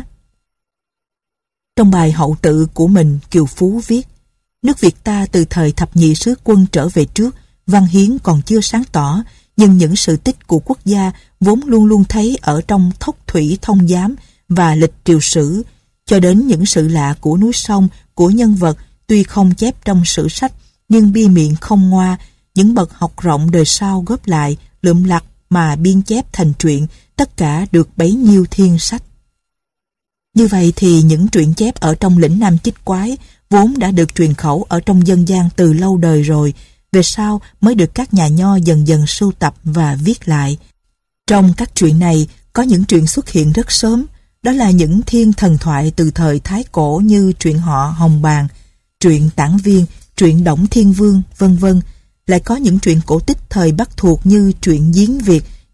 Trong bài hậu tự của mình, Kiều Phú viết: nước Việt ta từ thời thập nhị sứ quân trở về trước, văn hiến còn chưa sáng tỏ, nhưng những sự tích của quốc gia vốn luôn luôn thấy ở trong Thốc Thủy Thông Giám và lịch triều sử, cho đến những sự lạ của núi sông, của nhân vật tuy không chép trong sử sách, nhưng bia miệng không ngoa, những bậc học rộng đời sau góp lại, lượm lặt mà biên chép thành truyện, tất cả được bấy nhiêu thiên sách. Như vậy thì những truyện chép ở trong lĩnh nam chích quái vốn đã được truyền khẩu ở trong dân gian từ lâu đời rồi, về sau mới được các nhà nho dần dần sưu tập và viết lại. Trong các truyện này có những truyện xuất hiện rất sớm, đó là những thiên thần thoại từ thời Thái Cổ như truyện họ Hồng Bàng, truyện Tản Viên, truyện Đổng Thiên Vương, vân vân. Lại có những truyện cổ tích thời Bắc thuộc như truyện Giếng Việt,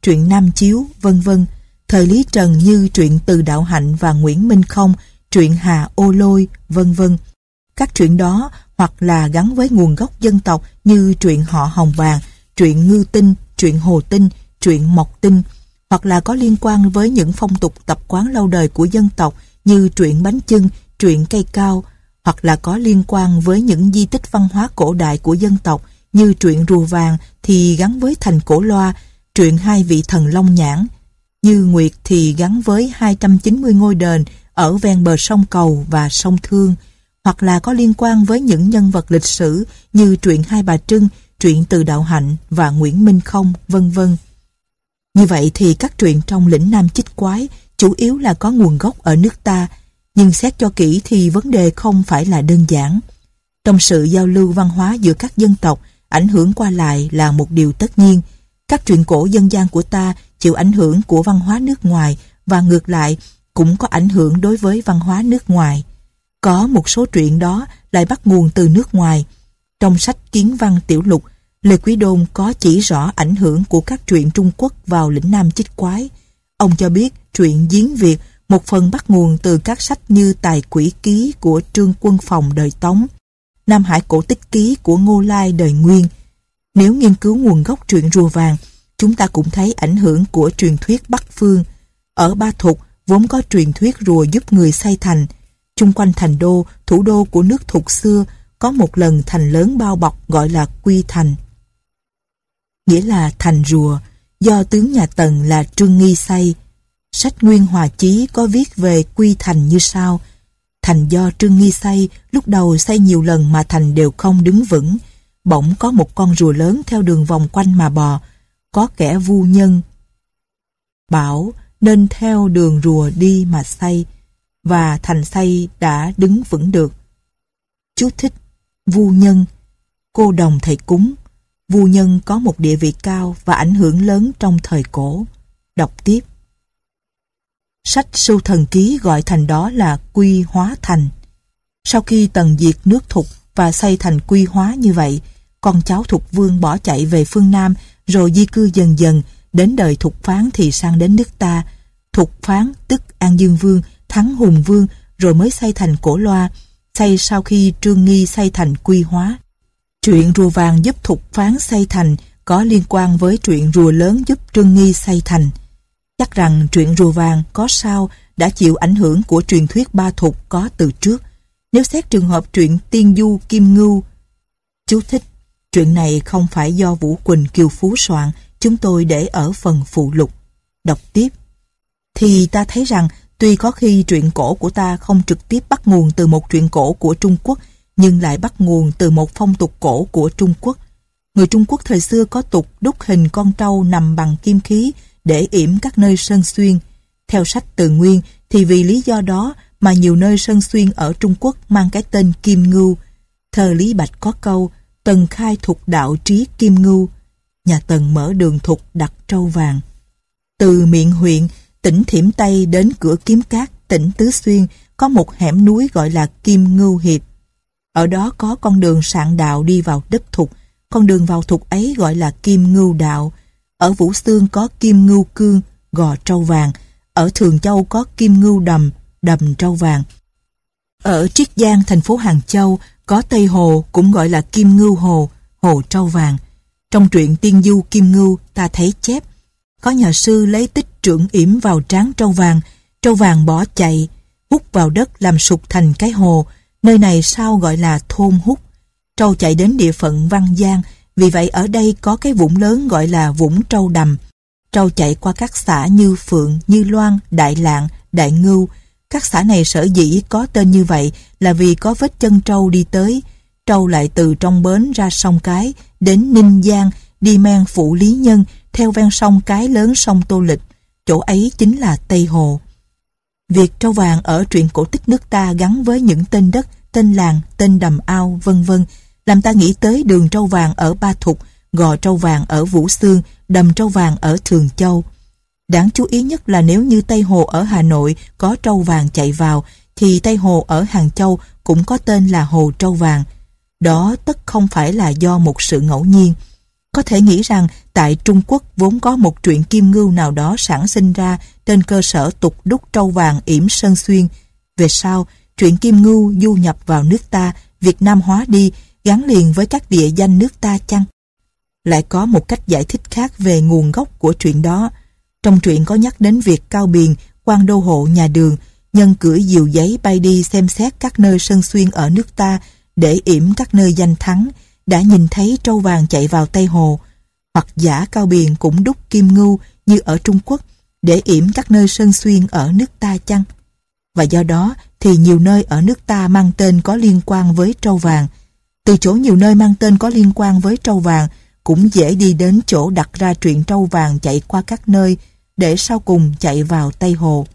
truyện Nam Chiếu, vân vân. Thời Lý Trần như truyện Từ Đạo Hạnh và Nguyễn Minh Không, truyện Hà Ô Lôi, vân vân. Các truyện đó hoặc là gắn với nguồn gốc dân tộc như truyện Họ Hồng Bàng, truyện Ngư Tinh, truyện Hồ Tinh, truyện Mộc Tinh, hoặc là có liên quan với những phong tục tập quán lâu đời của dân tộc như truyện Bánh Chưng, truyện Cây Cao, hoặc là có liên quan với những di tích văn hóa cổ đại của dân tộc như truyện Rùa Vàng thì gắn với thành Cổ Loa, truyện Hai Vị Thần Long Nhãn. Như Nguyệt thì gắn với hai trăm chín mươi ngôi đền ở ven bờ sông Cầu và sông Thương, hoặc là có liên quan với những nhân vật lịch sử như truyện Hai Bà Trưng, truyện Từ Đạo Hạnh và Nguyễn Minh Không, vân vân. Như vậy thì các truyện trong lĩnh Nam Chích Quái chủ yếu là có nguồn gốc ở nước ta, nhưng xét cho kỹ thì vấn đề không phải là đơn giản. Trong sự giao lưu văn hóa giữa các dân tộc, ảnh hưởng qua lại là một điều tất nhiên. Các truyện cổ dân gian của ta chịu ảnh hưởng của văn hóa nước ngoài và ngược lại cũng có ảnh hưởng đối với văn hóa nước ngoài. Có một số truyện đó lại bắt nguồn từ nước ngoài. Trong sách Kiến Văn Tiểu Lục, Lê Quý Đôn có chỉ rõ ảnh hưởng của các truyện Trung Quốc vào lĩnh Nam Chích Quái. Ông cho biết truyện Giếng Việt một phần bắt nguồn từ các sách như Tài Quỷ Ký của Trương Quân Phòng đời Tống, Nam Hải Cổ Tích Ký của Ngô Lai đời Nguyên. Nếu nghiên cứu nguồn gốc truyện Rùa Vàng, chúng ta cũng thấy ảnh hưởng của truyền thuyết Bắc Phương. Ở Ba Thục vốn có truyền thuyết rùa giúp người xây thành. Chung quanh thành đô, thủ đô của nước Thục xưa, có một lần thành lớn bao bọc gọi là Quy Thành, nghĩa là thành rùa, do tướng nhà Tần là Trương Nghi xây. Sách Nguyên Hòa Chí có viết về Quy Thành như sau: thành do Trương Nghi xây, lúc đầu xây nhiều lần mà thành đều không đứng vững. Bỗng có một con rùa lớn theo đường vòng quanh mà bò. Có kẻ vu nhân bảo nên theo đường rùa đi mà xây, và thành xây đã đứng vững được. Chú thích: vu nhân, cô đồng thầy cúng. Vu nhân có một địa vị cao và ảnh hưởng lớn trong thời cổ. Đọc tiếp. Sách Sưu Thần Ký gọi thành đó là Quy Hóa Thành. Sau khi Tần diệt nước Thục và xây thành Quy Hóa như vậy, con cháu Thục Vương bỏ chạy về phương Nam, rồi di cư dần dần, đến đời Thục Phán thì sang đến nước ta. Thục Phán tức An Dương Vương, Thắng Hùng Vương, rồi mới xây thành Cổ Loa, xây sau khi Trương Nghi xây thành Quy Hóa. Truyện Rùa Vàng giúp Thục Phán xây thành có liên quan với truyện Rùa Lớn giúp Trương Nghi xây thành. Chắc rằng truyện Rùa Vàng có sao đã chịu ảnh hưởng của truyền thuyết Ba Thục có từ trước. Nếu xét trường hợp truyện Tiên Du Kim Ngưu, chú thích: truyện này không phải do Vũ Quỳnh Kiều Phú soạn, chúng tôi để ở phần phụ lục. Đọc tiếp. Thì ta thấy rằng tuy có khi truyện cổ của ta không trực tiếp bắt nguồn từ một truyện cổ của Trung Quốc, nhưng lại bắt nguồn từ một phong tục cổ của Trung Quốc. Người Trung Quốc thời xưa có tục đúc hình con trâu nằm bằng kim khí để yểm các nơi sơn xuyên. Theo sách Từ Nguyên thì vì lý do đó mà nhiều nơi sơn xuyên ở Trung Quốc mang cái tên Kim Ngưu. Thơ Lý Bạch có câu: Tần khai thục đạo trí Kim Ngưu. Nhà Tần mở đường thục đặt trâu vàng. Từ Miện huyện, tỉnh Thiểm Tây đến cửa Kiếm Cát, tỉnh Tứ Xuyên, có một hẻm núi gọi là Kim Ngưu Hiệp. Ở đó có con đường sạn đạo đi vào đất Thục. Con đường vào Thục ấy gọi là Kim Ngưu Đạo. Ở Vũ Xương có Kim Ngưu Cương, gò trâu vàng. Ở Thường Châu có Kim Ngưu Đầm, đầm trâu vàng. Ở Triết Giang, thành phố Hàng Châu, có Tây Hồ, cũng gọi là Kim Ngưu Hồ, hồ trâu vàng. Trong truyện Tiên Du Kim Ngưu, ta thấy chép: có nhà sư lấy tích trượng yểm vào trán trâu vàng, trâu vàng bỏ chạy, hút vào đất làm sụp thành cái hồ. Nơi này sao gọi là thôn hút. Trâu chạy đến địa phận Văn Giang, vì vậy ở đây có cái vũng lớn gọi là vũng trâu đầm. Trâu chạy qua các xã như Phượng, Như Loan, Đại Lạng, Đại Ngưu. Các xã này sở dĩ có tên như vậy là vì có vết chân trâu đi tới. Trâu lại từ trong bến ra sông Cái, đến Ninh Giang, đi men Phủ Lý Nhân, theo ven sông Cái lớn sông Tô Lịch. Chỗ ấy chính là Tây Hồ. Việc trâu vàng ở truyện cổ tích nước ta gắn với những tên đất, tên làng, tên đầm ao, vân vân, làm ta nghĩ tới đường trâu vàng ở Ba Thục, gò trâu vàng ở Vũ Xương, đầm trâu vàng ở Thường Châu. Đáng chú ý nhất là nếu như Tây Hồ ở Hà Nội có trâu vàng chạy vào, thì Tây Hồ ở Hàng Châu cũng có tên là Hồ Trâu Vàng. Đó tất không phải là do một sự ngẫu nhiên. Có thể nghĩ rằng tại Trung Quốc vốn có một truyện Kim Ngưu nào đó sản sinh ra trên cơ sở tục đúc trâu vàng yểm Sơn Xuyên. Về sau, truyện Kim Ngưu du nhập vào nước ta, Việt Nam hóa đi, gắn liền với các địa danh nước ta chăng? Lại có một cách giải thích khác về nguồn gốc của truyện đó. Trong truyện có nhắc đến việc Cao Biền, quan đô hộ nhà Đường, nhân cưỡi diều giấy bay đi xem xét các nơi Sơn Xuyên ở nước ta để yểm các nơi danh thắng, đã nhìn thấy trâu vàng chạy vào Tây Hồ. Hoặc giả Cao Biền cũng đúc Kim Ngưu như ở Trung Quốc để yểm các nơi Sơn Xuyên ở nước ta chăng? Và do đó thì nhiều nơi ở nước ta mang tên có liên quan với trâu vàng. Từ chỗ nhiều nơi mang tên có liên quan với trâu vàng cũng dễ đi đến chỗ đặt ra truyện trâu vàng chạy qua các nơi để sau cùng chạy vào Tây Hồ.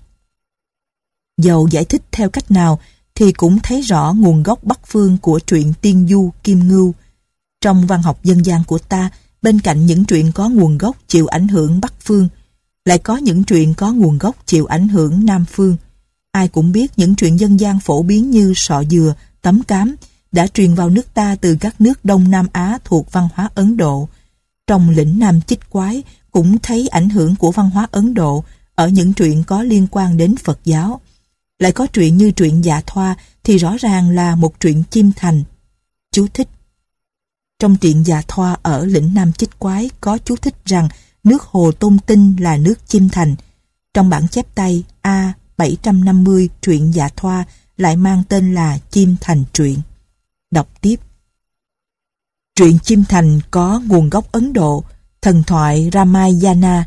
Dầu giải thích theo cách nào thì cũng thấy rõ nguồn gốc Bắc phương của truyện Tiên Du Kim Ngưu. Trong văn học dân gian của ta, bên cạnh những truyện có nguồn gốc chịu ảnh hưởng Bắc phương, lại có những truyện có nguồn gốc chịu ảnh hưởng Nam phương. Ai cũng biết những truyện dân gian phổ biến như Sọ Dừa, Tấm Cám đã truyền vào nước ta từ các nước Đông Nam Á thuộc văn hóa Ấn Độ. Trong lĩnh Nam Chích Quái cũng thấy ảnh hưởng của văn hóa Ấn Độ ở những truyện có liên quan đến Phật giáo. Lại có truyện như truyện Dạ Thoa thì rõ ràng là một truyện chim thành. Chú thích: trong truyện Dạ Thoa ở lĩnh Nam Chích Quái có chú thích rằng nước Hồ Tôn Tinh là nước chim thành. Trong bản chép tay A bảy trăm năm mươi truyện Dạ Thoa lại mang tên là Chim Thành truyện. Đọc tiếp. Truyện Chim Thành có nguồn gốc Ấn Độ, thần thoại Ramayana.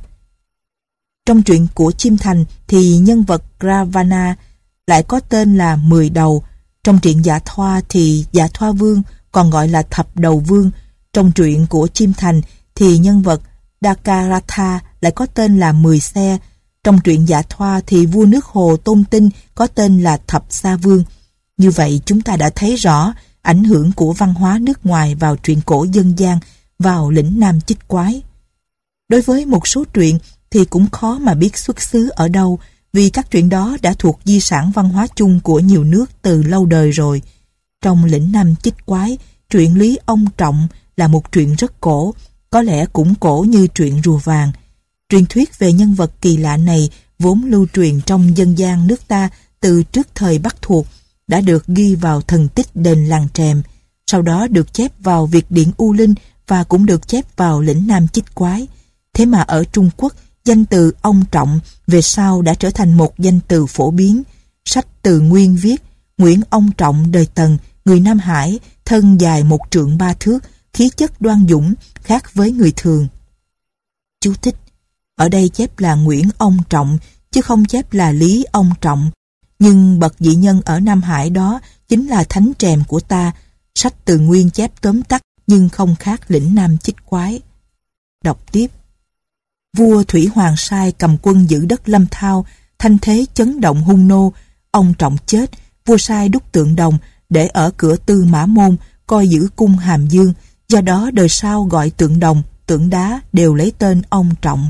Trong truyện của Chim Thành thì nhân vật Ravana lại có tên là Mười Đầu. Trong truyện Dạ Thoa thì Dạ Thoa Vương, còn gọi là Thập Đầu Vương. Trong truyện của Chim Thành thì nhân vật Dakaratha lại có tên là Mười Xe. Trong truyện Dạ Thoa thì vua nước Hồ Tôn Tinh có tên là Thập Sa Vương. Như vậy chúng ta đã thấy rõ ảnh hưởng của văn hóa nước ngoài vào truyện cổ dân gian, vào lĩnh Nam Chích Quái. Đối với một số truyện thì cũng khó mà biết xuất xứ ở đâu, vì các truyện đó đã thuộc di sản văn hóa chung của nhiều nước từ lâu đời rồi. Trong lĩnh Nam Chích Quái, truyện Lý Ông Trọng là một truyện rất cổ, có lẽ cũng cổ như truyện Rùa Vàng. Truyền thuyết về nhân vật kỳ lạ này vốn lưu truyền trong dân gian nước ta từ trước thời Bắc thuộc, đã được ghi vào thần tích đền Làng Trèm, sau đó được chép vào Việt Điển U Linh và cũng được chép vào lĩnh Nam Chích Quái. Thế mà ở Trung Quốc, danh từ Ông Trọng về sau đã trở thành một danh từ phổ biến. Sách Từ Nguyên viết: Nguyễn Ông Trọng đời Tần, người Nam Hải, thân dài một trượng ba thước, khí chất đoan dũng, khác với người thường. Chú thích: ở đây chép là Nguyễn Ông Trọng, chứ không chép là Lý Ông Trọng. Nhưng bậc dị nhân ở Nam Hải đó chính là thánh Trèm của ta. Sách Từ Nguyên chép tóm tắt nhưng không khác lĩnh Nam Chích Quái. Đọc tiếp. Vua Thủy Hoàng sai cầm quân giữ đất Lâm Thao, thanh thế chấn động hung nô. Ông Trọng chết, vua sai đúc tượng đồng để ở cửa Tư Mã Môn, coi giữ cung Hàm Dương. Do đó đời sau gọi tượng đồng, tượng đá đều lấy tên ông Trọng.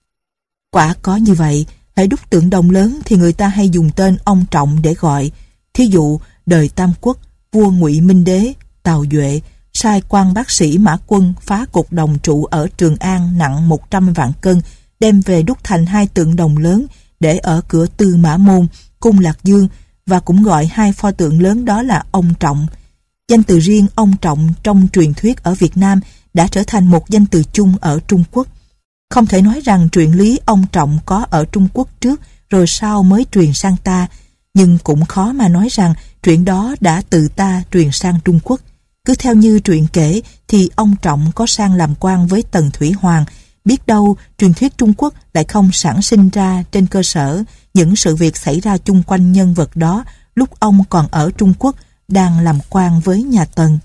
Quả có như vậy, hãy đúc tượng đồng lớn thì người ta hay dùng tên ông Trọng để gọi. Thí dụ, đời Tam Quốc, vua Ngụy Minh Đế, Tào Duệ, sai quan bác sĩ Mã Quân phá cột đồng trụ ở Trường An nặng một trăm vạn cân, đem về đúc thành hai tượng đồng lớn để ở cửa Tư Mã Môn, cung Lạc Dương, và cũng gọi hai pho tượng lớn đó là ông Trọng. Danh từ riêng ông Trọng trong truyền thuyết ở Việt Nam đã trở thành một danh từ chung ở Trung Quốc. Không thể nói rằng truyện Lý Ông Trọng có ở Trung Quốc trước rồi sau mới truyền sang ta, nhưng cũng khó mà nói rằng truyện đó đã từ ta truyền sang Trung Quốc. Cứ theo như truyện kể thì ông Trọng có sang làm quan với Tần Thủy Hoàng, biết đâu truyền thuyết Trung Quốc lại không sản sinh ra trên cơ sở những sự việc xảy ra chung quanh nhân vật đó lúc ông còn ở Trung Quốc đang làm quan với nhà Tần.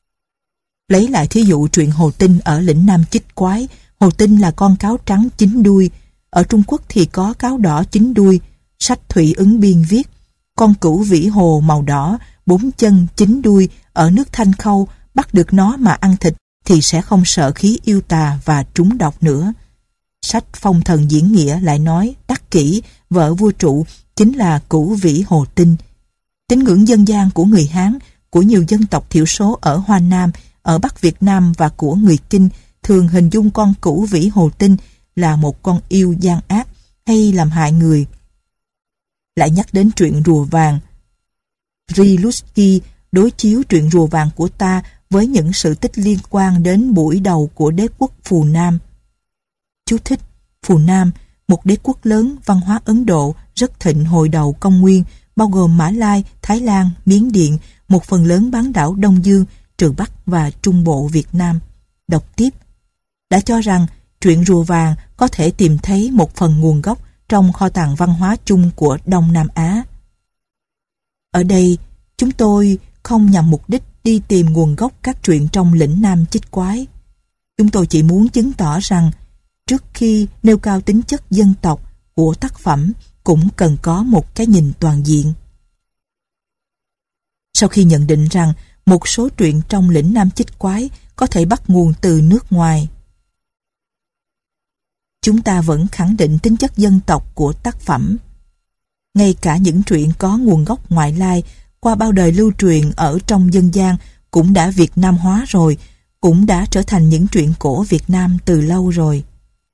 Lấy lại thí dụ truyện Hồ Tinh ở lĩnh Nam Chích Quái. Hồ Tinh là con cáo trắng chín đuôi, ở Trung Quốc thì có cáo đỏ chín đuôi. Sách Thủy Ứng Biên viết: con cửu vĩ hồ màu đỏ, bốn chân chín đuôi, ở nước Thanh Khâu, bắt được nó mà ăn thịt thì sẽ không sợ khí yêu tà và trúng độc nữa. Sách Phong Thần Diễn Nghĩa lại nói Đắc Kỷ, vợ vua Trụ, chính là cửu vĩ hồ tinh. Tín ngưỡng dân gian của người Hán, của nhiều dân tộc thiểu số ở Hoa Nam, ở Bắc Việt Nam và của người Kinh thường hình dung con cửu vĩ hồ tinh là một con yêu gian ác hay làm hại người. Lại nhắc đến truyện rùa vàng. Rilsky đối chiếu truyện rùa vàng của ta với những sự tích liên quan đến buổi đầu của đế quốc Phù Nam. Chú thích: Phù Nam, một đế quốc lớn văn hóa Ấn Độ rất thịnh hồi đầu công nguyên, bao gồm Mã Lai, Thái Lan, Miến Điện, một phần lớn bán đảo Đông Dương, trừ Bắc và Trung Bộ Việt Nam. Đọc tiếp. Đã cho rằng truyện rùa vàng có thể tìm thấy một phần nguồn gốc trong kho tàng văn hóa chung của Đông Nam Á. Ở đây, chúng tôi không nhằm mục đích đi tìm nguồn gốc các truyện trong lĩnh Nam Chích Quái. Chúng tôi chỉ muốn chứng tỏ rằng trước khi nêu cao tính chất dân tộc của tác phẩm cũng cần có một cái nhìn toàn diện. Sau khi nhận định rằng một số truyện trong lĩnh Nam Chích Quái có thể bắt nguồn từ nước ngoài, chúng ta vẫn khẳng định tính chất dân tộc của tác phẩm. Ngay cả những truyện có nguồn gốc ngoại lai qua bao đời lưu truyền ở trong dân gian cũng đã Việt Nam hóa rồi, cũng đã trở thành những truyện cổ Việt Nam từ lâu rồi.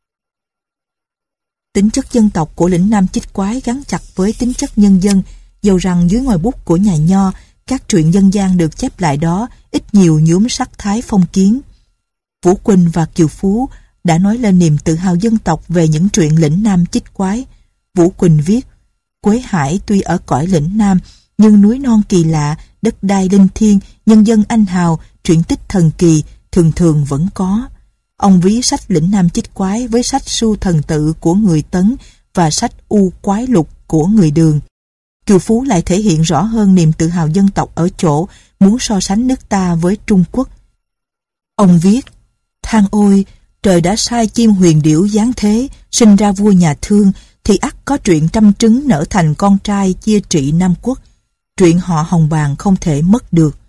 Tính chất dân tộc của lĩnh Nam Chích Quái gắn chặt với tính chất nhân dân, dầu rằng dưới ngòi bút của nhà Nho, các truyện dân gian được chép lại đó ít nhiều nhuốm sắc thái phong kiến. Vũ Quỳnh và Kiều Phú đã nói lên niềm tự hào dân tộc về những truyện lĩnh Nam Chích Quái. Vũ Quỳnh viết: Quế Hải tuy ở cõi lĩnh Nam, nhưng núi non kỳ lạ, đất đai linh thiêng, nhân dân anh hào, truyện tích thần kỳ thường thường vẫn có. Ông ví sách lĩnh Nam Chích Quái với sách Su Thần Tự của người Tấn và sách U Quái Lục của người Đường. Kiều Phú lại thể hiện rõ hơn niềm tự hào dân tộc ở chỗ muốn so sánh nước ta với Trung Quốc. Ông viết: Than ôi, trời đã sai chim huyền điểu giáng thế, sinh ra vua nhà Thương, thì ắt có truyện trăm trứng nở thành con trai chia trị Nam Quốc. Truyện họ Hồng Bàng không thể mất được.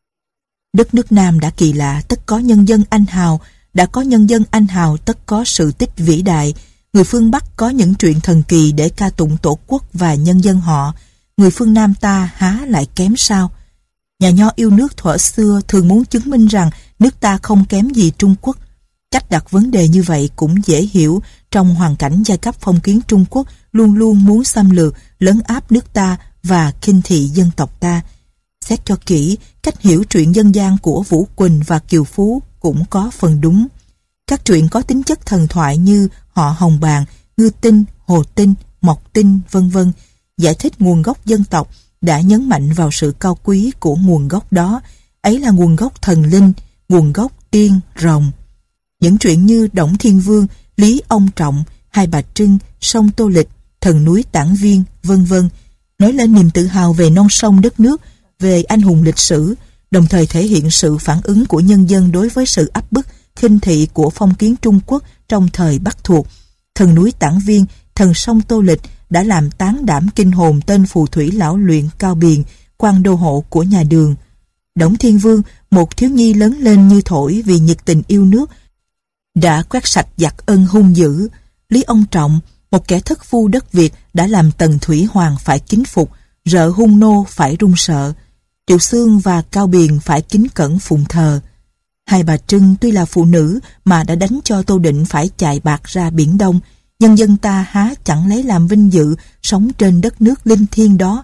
Đất nước Nam đã kỳ lạ, tất có nhân dân anh hào, đã có nhân dân anh hào tất có sự tích vĩ đại. Người phương Bắc có những truyện thần kỳ để ca tụng tổ quốc và nhân dân họ. Người phương Nam ta há lại kém sao? Nhà Nho yêu nước thuở xưa thường muốn chứng minh rằng nước ta không kém gì Trung Quốc. Cách đặt vấn đề như vậy cũng dễ hiểu trong hoàn cảnh giai cấp phong kiến Trung Quốc luôn luôn muốn xâm lược, lấn áp nước ta và khinh thị dân tộc ta. Xét cho kỹ, cách hiểu truyện dân gian của Vũ Quỳnh và Kiều Phú cũng có phần đúng. Các truyện có tính chất thần thoại như họ Hồng Bàng, Ngư Tinh, Hồ Tinh, Mộc Tinh, vân vân giải thích nguồn gốc dân tộc đã nhấn mạnh vào sự cao quý của nguồn gốc đó. Ấy là nguồn gốc thần linh, nguồn gốc tiên, rồng. Những truyện như Đổng Thiên Vương, Lý Ông Trọng, Hai Bà Trưng, Sông Tô Lịch, Thần Núi Tản Viên, vân vân nói lên niềm tự hào về non sông đất nước, về anh hùng lịch sử, đồng thời thể hiện sự phản ứng của nhân dân đối với sự áp bức, khinh thị của phong kiến Trung Quốc trong thời Bắc thuộc. Thần Núi Tản Viên, Thần Sông Tô Lịch đã làm tán đảm kinh hồn tên phù thủy lão luyện Cao Biền, quan đô hộ của nhà Đường. Đổng Thiên Vương, một thiếu nhi lớn lên như thổi vì nhiệt tình yêu nước, đã quét sạch giặc ân hung dữ. Lý Ông Trọng, một kẻ thất phu đất Việt, đã làm Tần Thủy Hoàng phải kính phục, rợ hung nô phải run sợ. Triệu Xương và Cao Biền phải kính cẩn phụng thờ. Hai Bà Trưng tuy là phụ nữ mà đã đánh cho Tô Định phải chạy bạc ra Biển Đông. Nhân dân ta há chẳng lấy làm vinh dự sống trên đất nước linh thiêng đó,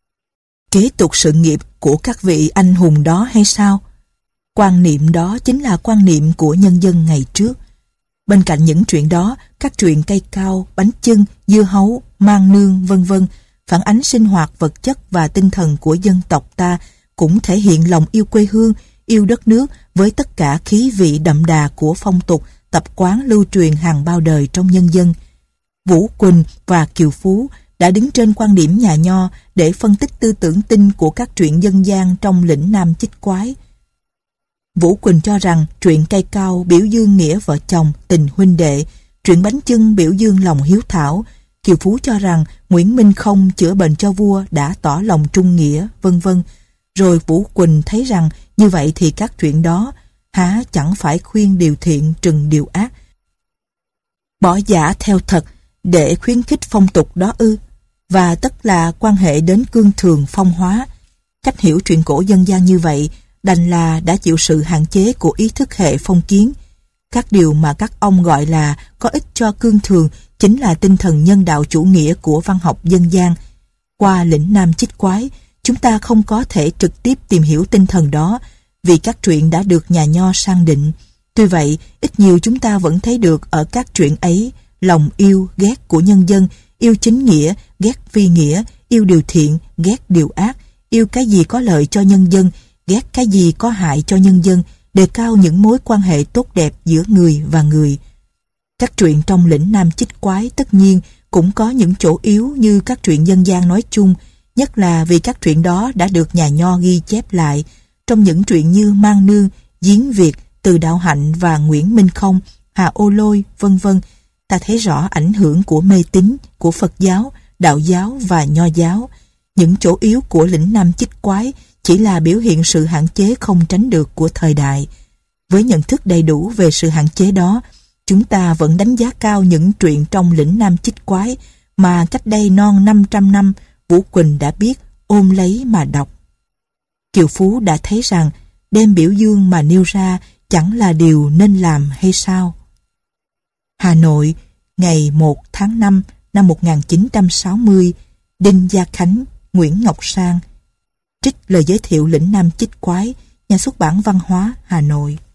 kế tục sự nghiệp của các vị anh hùng đó hay sao? Quan niệm đó chính là quan niệm của nhân dân ngày trước. Bên cạnh những chuyện đó, các truyện cây cao, bánh chưng, dưa hấu, mang nương, vân vân phản ánh sinh hoạt vật chất và tinh thần của dân tộc ta, cũng thể hiện lòng yêu quê hương, yêu đất nước với tất cả khí vị đậm đà của phong tục, tập quán lưu truyền hàng bao đời trong nhân dân. Vũ Quỳnh và Kiều Phú đã đứng trên quan điểm nhà Nho để phân tích tư tưởng tinh của các truyện dân gian trong lĩnh Nam Chích Quái. Vũ Quỳnh cho rằng truyện cây cao biểu dương nghĩa vợ chồng, tình huynh đệ, truyện bánh chưng biểu dương lòng hiếu thảo. Kiều Phú cho rằng Nguyễn Minh Không chữa bệnh cho vua đã tỏ lòng trung nghĩa, vân vân. Rồi Vũ Quỳnh thấy rằng như vậy thì các truyện đó há chẳng phải khuyên điều thiện trừng điều ác, bỏ giả theo thật để khuyến khích phong tục đó ư, và tất là quan hệ đến cương thường phong hóa. Cách hiểu truyện cổ dân gian như vậy đành là đã chịu sự hạn chế của ý thức hệ phong kiến. Các điều mà các ông gọi là có ích cho cương thường chính là tinh thần nhân đạo chủ nghĩa của văn học dân gian. Qua lĩnh nam chích quái, chúng ta không có thể trực tiếp tìm hiểu tinh thần đó vì các truyện đã được nhà nho sang định. Tuy vậy, ít nhiều chúng ta vẫn thấy được ở các truyện ấy lòng yêu, ghét của nhân dân, yêu chính nghĩa, ghét phi nghĩa, yêu điều thiện, ghét điều ác, yêu cái gì có lợi cho nhân dân, ghét cái gì có hại cho nhân dân, đề cao những mối quan hệ tốt đẹp giữa người và người. Các truyện trong lĩnh nam chích quái tất nhiên cũng có những chỗ yếu như các truyện dân gian nói chung, nhất là vì các truyện đó đã được nhà nho ghi chép lại. Trong những truyện như Mang Nương, Giếng Việt, Từ Đạo Hạnh và Nguyễn Minh Không, Hà Ô Lôi, vân vân, ta thấy rõ ảnh hưởng của mê tín, của Phật giáo, Đạo giáo và Nho giáo. Những chỗ yếu của lĩnh nam chích quái chỉ là biểu hiện sự hạn chế không tránh được của thời đại. Với nhận thức đầy đủ về sự hạn chế đó, chúng ta vẫn đánh giá cao những truyện trong lĩnh nam chích quái mà cách đây non năm trăm năm Vũ Quỳnh đã biết ôm lấy mà đọc. Kiều Phú đã thấy rằng đem biểu dương mà nêu ra chẳng là điều nên làm hay sao? Hà Nội, ngày một tháng năm năm một nghìn chín trăm sáu mươi, Đinh Gia Khánh, Nguyễn Ngọc Sang. Trích lời giới thiệu lĩnh nam chích quái, Nhà xuất bản Văn hóa, Hà Nội.